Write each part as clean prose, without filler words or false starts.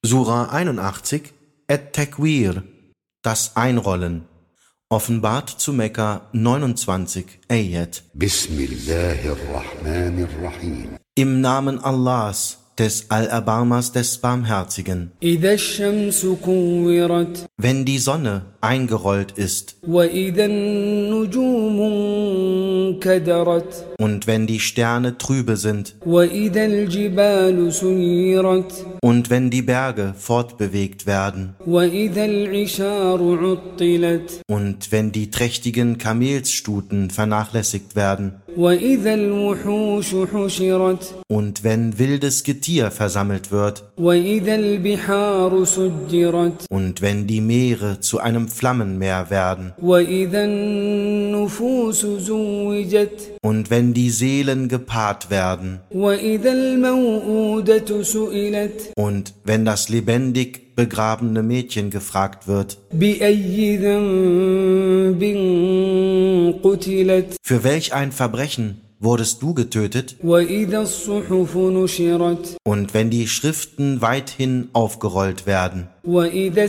Sura 81, At-Takwir, das Einrollen, offenbart zu Mekka 29 Ayat. Bismillahirrahmanirrahim. Im Namen Allahs, des Allerbarmers, des Barmherzigen. إذا الشمس كورت Wenn die Sonne eingerollt ist وإذا النجوم انكدرت und wenn die Sterne trübe sind وإذا الجبال سيرت und wenn die Berge fortbewegt werden وإذا العشار عطلت und wenn die trächtigen Kamelsstuten vernachlässigt werden وإذا الوحوش حشرت und wenn wildes Getier versammelt wird وإذا البحار سجرت und wenn die Meere zu einem Flammenmeer werden وإذا النفوس زوجت und wenn die Seelen gepaart werden وإذا الموءودة سئلت und wenn das lebendig begrabene Mädchen gefragt wird, بأي ذنب قتلت für welch ein Verbrechen wurdest du getötet? وإذا الصحف نشرت Und wenn die Schriften weithin aufgerollt werden وإذا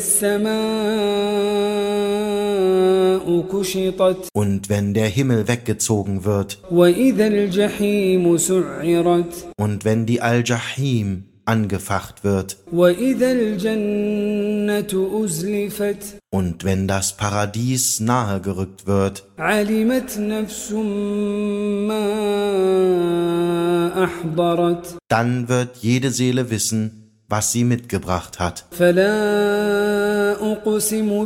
السماء كشطت und wenn der Himmel weggezogen wird وإذا الجحيم سعرت und wenn die Al-Jahim angefacht wird وإذا الجنة أزلفت und wenn das Paradies nahegerückt wird, علمت نفس ما أحضرت dann wird jede Seele wissen, was sie mitgebracht hat. فلا أقسم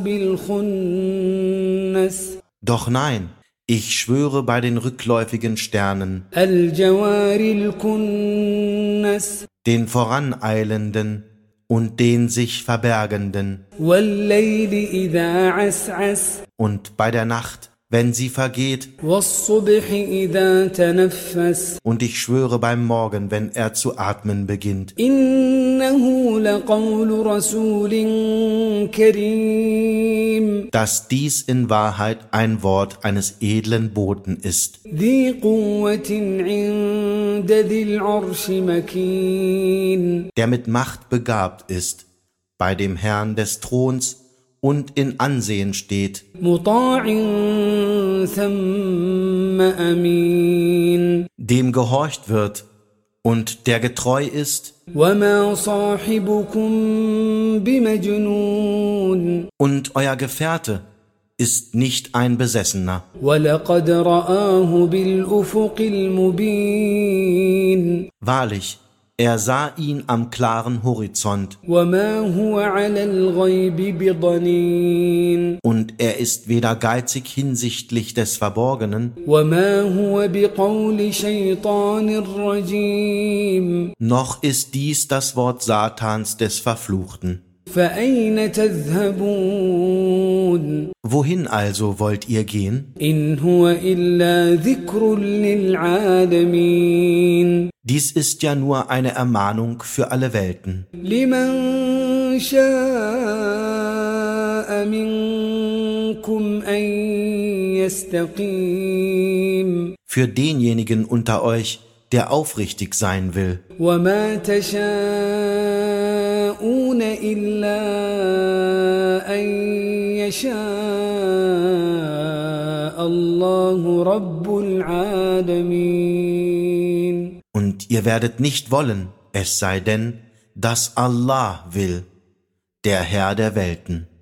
بالخنس Doch nein, ich schwöre bei den rückläufigen Sternen, الجوار الكنس den Voraneilenden und den sich Verbergenden والليل إذا عسعس und bei der Nacht, wenn sie vergeht, والصبح إذا تنفس und ich schwöre beim Morgen, wenn er zu atmen beginnt, إنه لقول رسول كريم dass dies in Wahrheit ein Wort eines edlen Boten ist, ذي قوة عند ذي العرش مكين der mit Macht begabt ist, bei dem Herrn des Throns und in Ansehen steht, مطاع ثم أمين dem gehorcht wird und der getreu ist, وما صاحبكم بمجنون und euer Gefährte ist nicht ein Besessener. ولقد رآه بالأفق المبين Wahrlich, er sah ihn am klaren Horizont وما هو على الغيب بضنين und er ist weder geizig hinsichtlich des Verborgenen, وما هو بقول شيطان رجيم noch ist dies das Wort Satans des Verfluchten. فأين تذهبون Wohin also wollt ihr gehen? إن هو إلا ذكر للعالمين Dies ist ja nur eine Ermahnung für alle Welten. لمن شاء منكم أن يستقيم Für denjenigen unter euch, der aufrichtig sein will. وما تشاءون إلا أن يشاء الله رب العالمين Und ihr werdet nicht wollen, es sei denn, dass Allah will, der Herr der Welten.